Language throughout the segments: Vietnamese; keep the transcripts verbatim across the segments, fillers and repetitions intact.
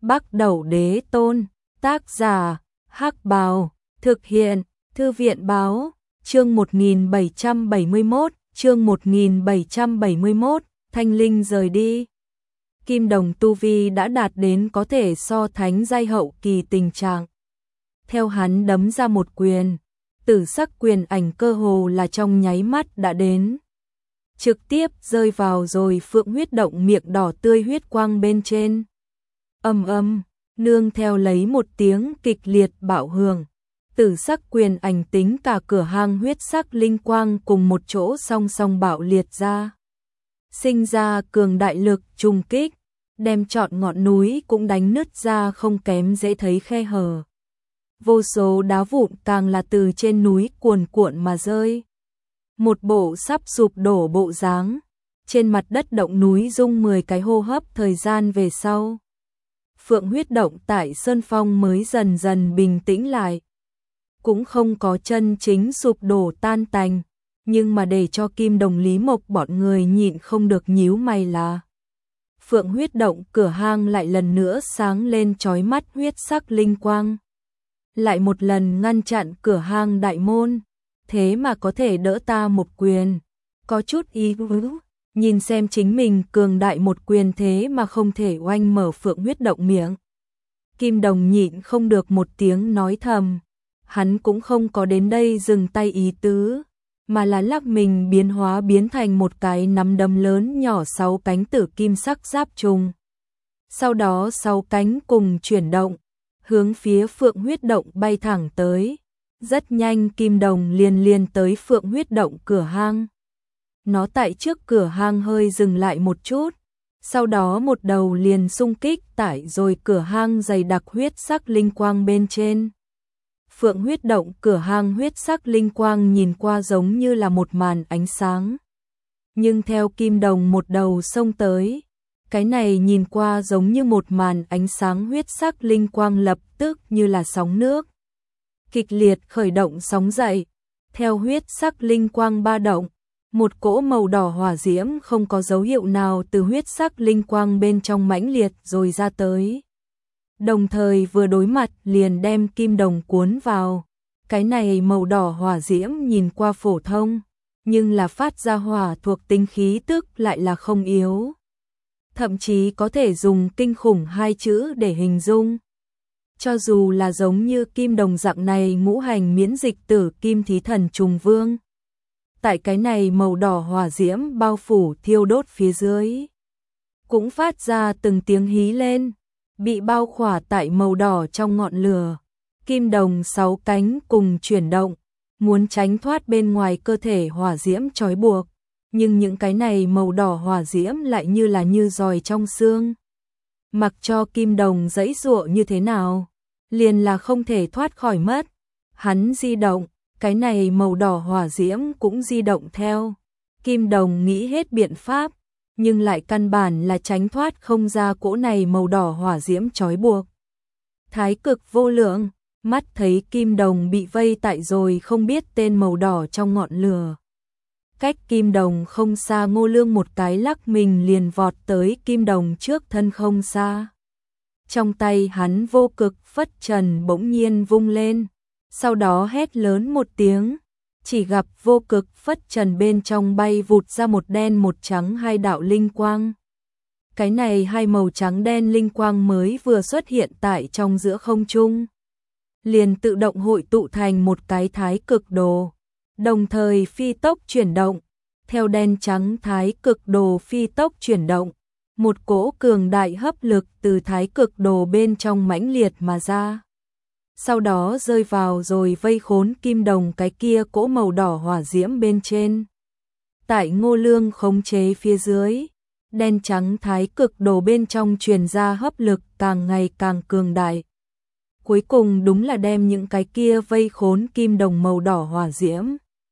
Bắc Đẩu Đế Tôn, tác giả, Hắc Bào, thực hiện, Thư viện Báo, chương một nghìn bảy trăm bảy mươi mốt, chương một nghìn bảy trăm bảy mươi mốt, Thanh Linh rời đi. Kim Đồng tu vi đã đạt đến có thể so thánh giai hậu kỳ tình trạng. Theo hắn đấm ra một quyền, tử sắc quyền ảnh cơ hồ là trong nháy mắt đã đến. Trực tiếp rơi vào rồi phượng huyết động miệng đỏ tươi huyết quang bên trên. Âm âm, nương theo lấy một tiếng kịch liệt bạo hưởng. Tử sắc quyền ảnh tính cả cửa hang huyết sắc linh quang cùng một chỗ song song bạo liệt ra. Sinh ra cường đại lực trùng kích, đem trọn ngọn núi cũng đánh nứt ra không kém dễ thấy khe hở. Vô số đá vụn càng là từ trên núi cuồn cuộn mà rơi. Một bộ sắp sụp đổ bộ dáng, trên mặt đất động núi rung mười cái hô hấp thời gian về sau. Phượng huyết động tại Sơn Phong mới dần dần bình tĩnh lại. Cũng không có chân chính sụp đổ tan tành, nhưng mà để cho Kim Đồng Lý Mộc bọn người nhịn không được nhíu mày là Phượng huyết động cửa hang lại lần nữa sáng lên chói mắt huyết sắc linh quang. Lại một lần ngăn chặn cửa hang đại môn, thế mà có thể đỡ ta một quyền. Có chút ý vứ, nhìn xem chính mình cường đại một quyền thế mà không thể oanh mở Phượng huyết động miệng. Kim Đồng nhịn không được một tiếng nói thầm. Hắn cũng không có đến đây dừng tay ý tứ, mà là lắc mình biến hóa biến thành một cái nắm đấm lớn nhỏ sáu cánh tử kim sắc giáp trùng. Sau đó sáu cánh cùng chuyển động, hướng phía Phượng huyết động bay thẳng tới. Rất nhanh Kim Đồng liền liền tới Phượng huyết động cửa hang. Nó tại trước cửa hang hơi dừng lại một chút, sau đó một đầu liền xung kích tại rồi cửa hang dày đặc huyết sắc linh quang bên trên. Phượng huyết động cửa hang huyết sắc linh quang nhìn qua giống như là một màn ánh sáng. Nhưng theo Kim Đồng một đầu xông tới, cái này nhìn qua giống như một màn ánh sáng huyết sắc linh quang lập tức như là sóng nước. Kịch liệt khởi động sóng dậy, theo huyết sắc linh quang ba động, một cỗ màu đỏ hỏa diễm không có dấu hiệu nào từ huyết sắc linh quang bên trong mãnh liệt rồi ra tới. Đồng thời vừa đối mặt liền đem Kim Đồng cuốn vào. Cái này màu đỏ hỏa diễm nhìn qua phổ thông, nhưng là phát ra hỏa thuộc tính khí tức lại là không yếu. Thậm chí có thể dùng kinh khủng hai chữ để hình dung. Cho dù là giống như Kim Đồng dạng này ngũ hành miễn dịch tử kim thí thần trùng vương. Tại cái này màu đỏ hỏa diễm bao phủ thiêu đốt phía dưới, cũng phát ra từng tiếng hí lên. Bị bao khỏa tại màu đỏ trong ngọn lửa, Kim Đồng sáu cánh cùng chuyển động, muốn tránh thoát bên ngoài cơ thể hỏa diễm trói buộc, nhưng những cái này màu đỏ hỏa diễm lại như là như giòi trong xương. Mặc cho Kim Đồng giãy giụa như thế nào, liền là không thể thoát khỏi mất. Hắn di động, cái này màu đỏ hỏa diễm cũng di động theo. Kim Đồng nghĩ hết biện pháp, nhưng lại căn bản là tránh thoát không ra cỗ này màu đỏ hỏa diễm trói buộc. Thái cực vô lượng, mắt thấy Kim Đồng bị vây tại rồi không biết tên màu đỏ trong ngọn lửa. Cách Kim Đồng không xa Ngô Lương một cái lắc mình liền vọt tới Kim Đồng trước thân không xa. Trong tay hắn vô cực phất trần bỗng nhiên vung lên, sau đó hét lớn một tiếng. Chỉ gặp vô cực phất trần bên trong bay vụt ra một đen một trắng hai đạo linh quang. Cái này hai màu trắng đen linh quang mới vừa xuất hiện tại trong giữa không trung, liền tự động hội tụ thành một cái thái cực đồ, đồng thời phi tốc chuyển động. Theo đen trắng thái cực đồ phi tốc chuyển động, một cỗ cường đại hấp lực từ thái cực đồ bên trong mãnh liệt mà ra. Sau đó rơi vào rồi vây khốn Kim Đồng cái kia cỗ màu đỏ hỏa diễm bên trên. Tại Ngô Lương khống chế phía dưới, đen trắng thái cực đồ bên trong truyền ra hấp lực càng ngày càng cường đại. Cuối cùng đúng là đem những cái kia vây khốn Kim Đồng màu đỏ hỏa diễm.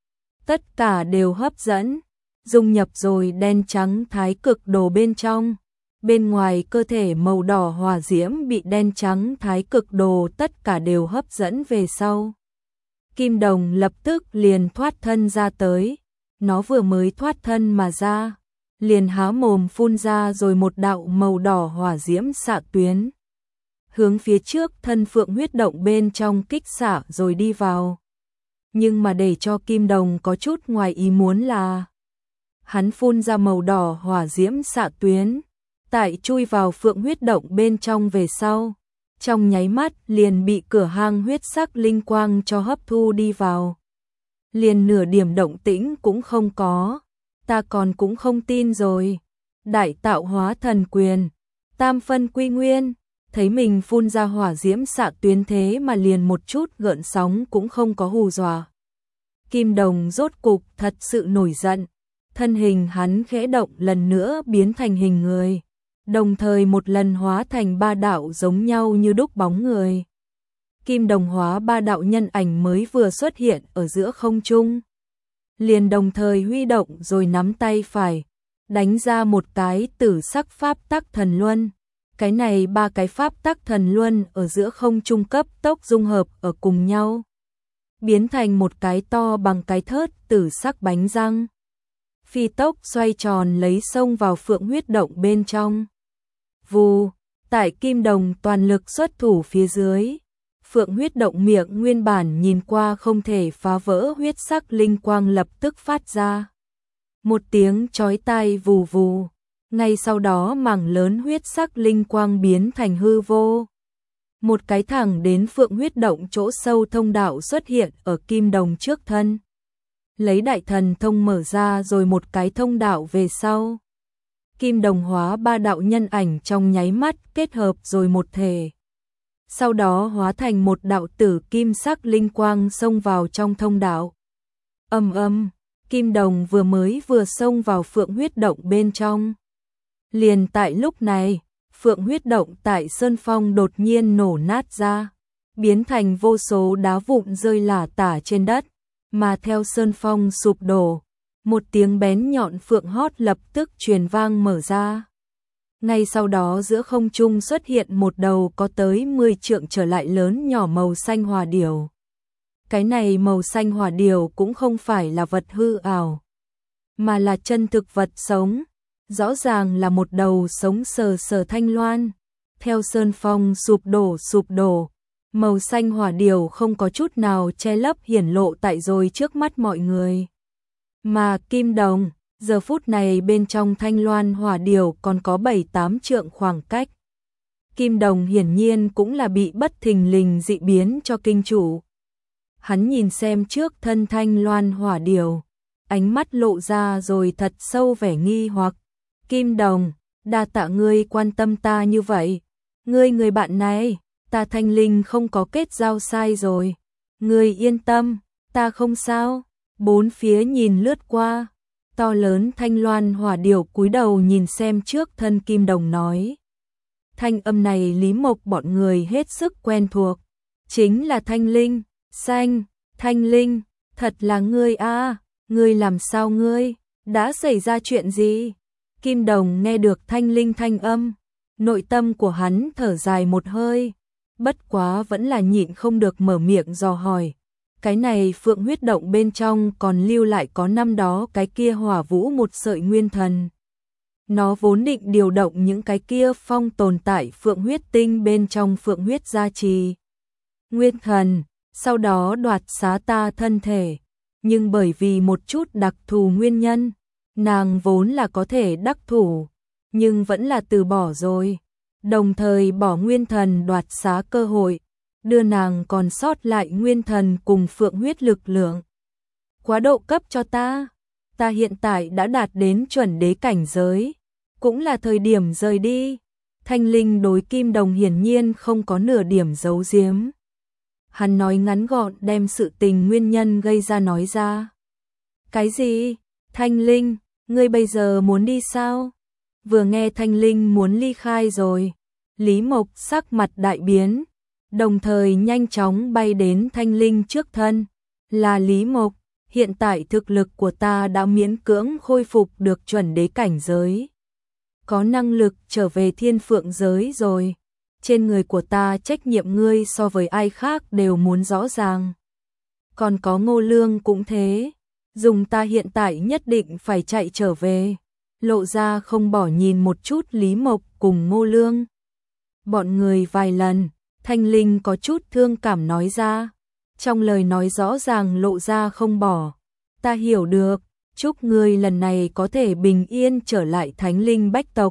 Tất cả đều hấp dẫn, dung nhập rồi đen trắng thái cực đồ bên trong. Bên ngoài cơ thể màu đỏ hỏa diễm bị đen trắng thái cực đồ tất cả đều hấp dẫn về sau. Kim Đồng lập tức liền thoát thân ra tới. Nó vừa mới thoát thân mà ra, liền há mồm phun ra rồi một đạo màu đỏ hỏa diễm xạ tuyến. hướng phía trước thân phượng huyết động bên trong kích xạ rồi đi vào. Nhưng mà để cho Kim Đồng có chút ngoài ý muốn là hắn phun ra màu đỏ hỏa diễm xạ tuyến, tại chui vào phượng huyết động bên trong về sau, trong nháy mắt liền bị cửa hang huyết sắc linh quang cho hấp thu đi vào. Liền nửa điểm động tĩnh cũng không có, ta còn cũng không tin rồi. Đại tạo hóa thần quyền, tam phân quy nguyên, thấy mình phun ra hỏa diễm xạ tuyến thế mà liền một chút gợn sóng cũng không có hù dọa. Kim Đồng rốt cục thật sự nổi giận, thân hình hắn khẽ động lần nữa biến thành hình người, đồng thời một lần hóa thành ba đạo giống nhau như đúc bóng người. Kim Đồng hóa ba đạo nhân ảnh mới vừa xuất hiện ở giữa không trung, liền đồng thời huy động rồi nắm tay phải, đánh ra một cái tử sắc pháp tắc thần luân. Cái này ba cái pháp tắc thần luân ở giữa không trung cấp tốc dung hợp ở cùng nhau, biến thành một cái to bằng cái thớt tử sắc bánh răng. Phi tốc xoay tròn lấy xông vào phượng huyết động bên trong. Vù, tại Kim Đồng toàn lực xuất thủ phía dưới, phượng huyết động miệng nguyên bản nhìn qua không thể phá vỡ huyết sắc linh quang lập tức phát ra một tiếng chói tai vù vù. Ngay sau đó mảng lớn huyết sắc linh quang biến thành hư vô. Một cái thẳng đến phượng huyết động chỗ sâu thông đạo xuất hiện ở Kim Đồng trước thân. Lấy đại thần thông mở ra rồi một cái thông đạo về sau. Kim Đồng hóa ba đạo nhân ảnh trong nháy mắt kết hợp rồi một thể. Sau đó hóa thành một đạo tử kim sắc linh quang xông vào trong thông đạo. Ầm ầm, Kim Đồng vừa mới vừa xông vào phượng huyết động bên trong. Liền tại lúc này, phượng huyết động tại Sơn Phong đột nhiên nổ nát ra, biến thành vô số đá vụn rơi lả tả trên đất, mà theo Sơn Phong sụp đổ, một tiếng bén nhọn phượng hót lập tức truyền vang mở ra. Ngay sau đó giữa không trung xuất hiện một đầu có tới mười trượng trở lại lớn nhỏ màu xanh hỏa điểu. Cái này màu xanh hỏa điểu cũng không phải là vật hư ảo, mà là chân thực vật sống. Rõ ràng là một đầu sống sờ sờ thanh loan. Theo Sơn Phong sụp đổ sụp đổ, màu xanh hỏa điểu không có chút nào che lấp hiển lộ tại rồi trước mắt mọi người. Mà Kim Đồng, giờ phút này bên trong thanh loan hỏa điểu còn có bảy tám trượng khoảng cách. Kim Đồng hiển nhiên cũng là bị bất thình lình dị biến cho kinh chủ. Hắn nhìn xem trước thân thanh loan hỏa điểu, ánh mắt lộ ra rồi thật sâu vẻ nghi hoặc. Kim Đồng, đa tạ ngươi quan tâm ta như vậy. Ngươi người bạn này, ta Thanh Linh không có kết giao sai rồi. Ngươi yên tâm, ta không sao. Bốn phía nhìn lướt qua, to lớn thanh loan hỏa điểu cúi đầu nhìn xem trước thân Kim Đồng nói. Thanh âm này Lý Mộc bọn người hết sức quen thuộc. Chính là Thanh Linh, xanh, Thanh Linh, thật là ngươi a, ngươi làm sao ngươi, đã xảy ra chuyện gì? Kim Đồng nghe được Thanh Linh thanh âm, nội tâm của hắn thở dài một hơi, bất quá vẫn là nhịn không được mở miệng dò hỏi. Cái này phượng huyết động bên trong còn lưu lại có năm đó cái kia hỏa vũ một sợi nguyên thần. Nó vốn định điều động những cái kia phong tồn tại phượng huyết tinh bên trong phượng huyết gia trì. Nguyên thần, sau đó đoạt xá ta thân thể, nhưng bởi vì một chút đặc thù nguyên nhân, nàng vốn là có thể đắc thủ, nhưng vẫn là từ bỏ rồi, đồng thời bỏ nguyên thần đoạt xá cơ hội, đưa nàng còn sót lại nguyên thần cùng phượng huyết lực lượng. Quá độ cấp cho ta, ta hiện tại đã đạt đến chuẩn đế cảnh giới, cũng là thời điểm rời đi. Thanh Linh đối Kim Đồng hiển nhiên không có nửa điểm giấu giếm. Hắn nói ngắn gọn đem sự tình nguyên nhân gây ra nói ra. Cái gì? Thanh Linh, ngươi bây giờ muốn đi sao? Vừa nghe Thanh Linh muốn ly khai rồi, Lý Mộc sắc mặt đại biến, đồng thời nhanh chóng bay đến Thanh Linh trước thân. Là Lý Mộc, hiện tại thực lực của ta đã miễn cưỡng khôi phục được chuẩn đế cảnh giới. Có năng lực trở về thiên phượng giới rồi. Trên người của ta trách nhiệm ngươi so với ai khác đều muốn rõ ràng. Còn có Ngô Lương cũng thế. Dùng ta hiện tại nhất định phải chạy trở về. Lộ ra không bỏ nhìn một chút Lý Mộc cùng Ngô Lương. bọn người vài lần, Thanh Linh có chút thương cảm nói ra, trong lời nói rõ ràng lộ ra không bỏ. Ta hiểu được, chúc ngươi lần này có thể bình yên trở lại Thánh Linh Bách tộc,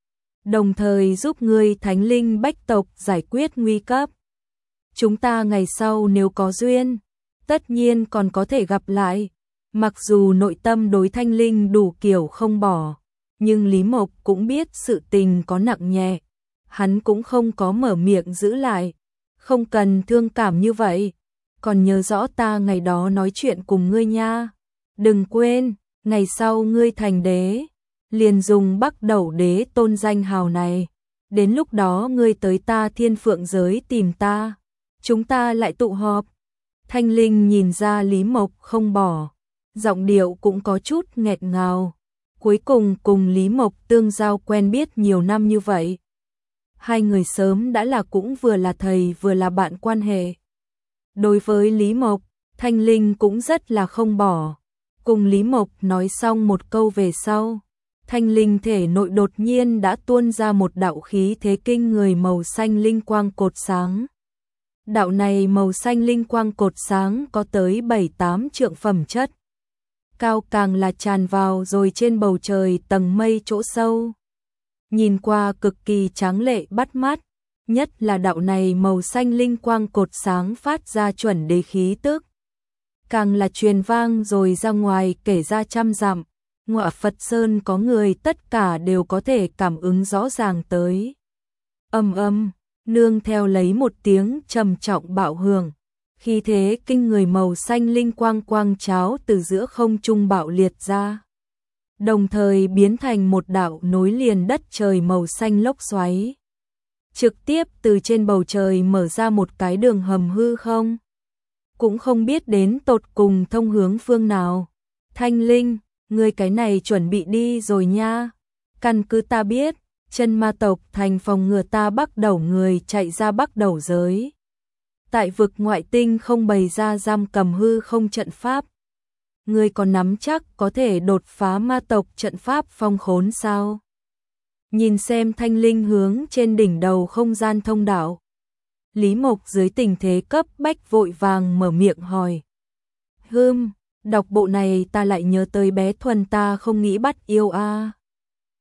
đồng thời giúp ngươi Thánh Linh Bách tộc giải quyết nguy cấp. Chúng ta ngày sau nếu có duyên, tất nhiên còn có thể gặp lại. Mặc dù nội tâm đối Thanh Linh đủ kiểu không bỏ, nhưng Lý Mộc cũng biết sự tình có nặng nhẹ, hắn cũng không có mở miệng giữ lại. Không cần thương cảm như vậy, còn nhớ rõ ta ngày đó nói chuyện cùng ngươi nha. Đừng quên, ngày sau ngươi thành đế, liền dùng Bắc Đẩu Đế tôn danh hào này. Đến lúc đó ngươi tới ta Thiên Phượng giới tìm ta, chúng ta lại tụ họp. Thanh Linh nhìn ra Lý Mộc không bỏ, giọng điệu cũng có chút nghẹt ngào. Cuối cùng cùng Lý Mộc tương giao quen biết nhiều năm như vậy, hai người sớm đã là cũng vừa là thầy vừa là bạn quan hệ. Đối với Lý Mộc, Thanh Linh cũng rất là không bỏ. Cùng Lý Mộc nói xong một câu về sau, Thanh Linh thể nội đột nhiên đã tuôn ra một đạo khí thế kinh người màu xanh linh quang cột sáng. Đạo này màu xanh linh quang cột sáng có tới bảy tám trượng phẩm chất. Cao càng là tràn vào rồi trên bầu trời tầng mây chỗ sâu. Nhìn qua cực kỳ tráng lệ bắt mắt, nhất là đạo này màu xanh linh quang cột sáng phát ra chuẩn đế khí tức. Càng là truyền vang rồi ra ngoài kể ra trăm dặm, ngọa Phật Sơn có người tất cả đều có thể cảm ứng rõ ràng tới. Âm âm, nương theo lấy một tiếng trầm trọng bạo hưởng, khi thế kinh người màu xanh linh quang quang cháo từ giữa không trung bạo liệt ra, đồng thời biến thành một đạo nối liền đất trời màu xanh lốc xoáy, trực tiếp từ trên bầu trời mở ra một cái đường hầm hư không, cũng không biết đến tột cùng thông hướng phương nào. Thanh Linh, ngươi cái này chuẩn bị đi rồi nha. Căn cứ ta biết, chân ma tộc thành phòng ngừa ta Bắc Đẩu người chạy ra Bắc Đẩu giới. Tại vực ngoại tinh không bày ra giam cầm hư không trận pháp. Ngươi còn nắm chắc có thể đột phá ma tộc trận pháp phong khốn sao? Nhìn xem Thanh Linh hướng trên đỉnh đầu không gian thông đạo. Lý Mộc dưới tình thế cấp bách vội vàng mở miệng hỏi. Hừm, đọc bộ này ta lại nhớ tới bé Thuần ta không nghĩ bắt yêu a.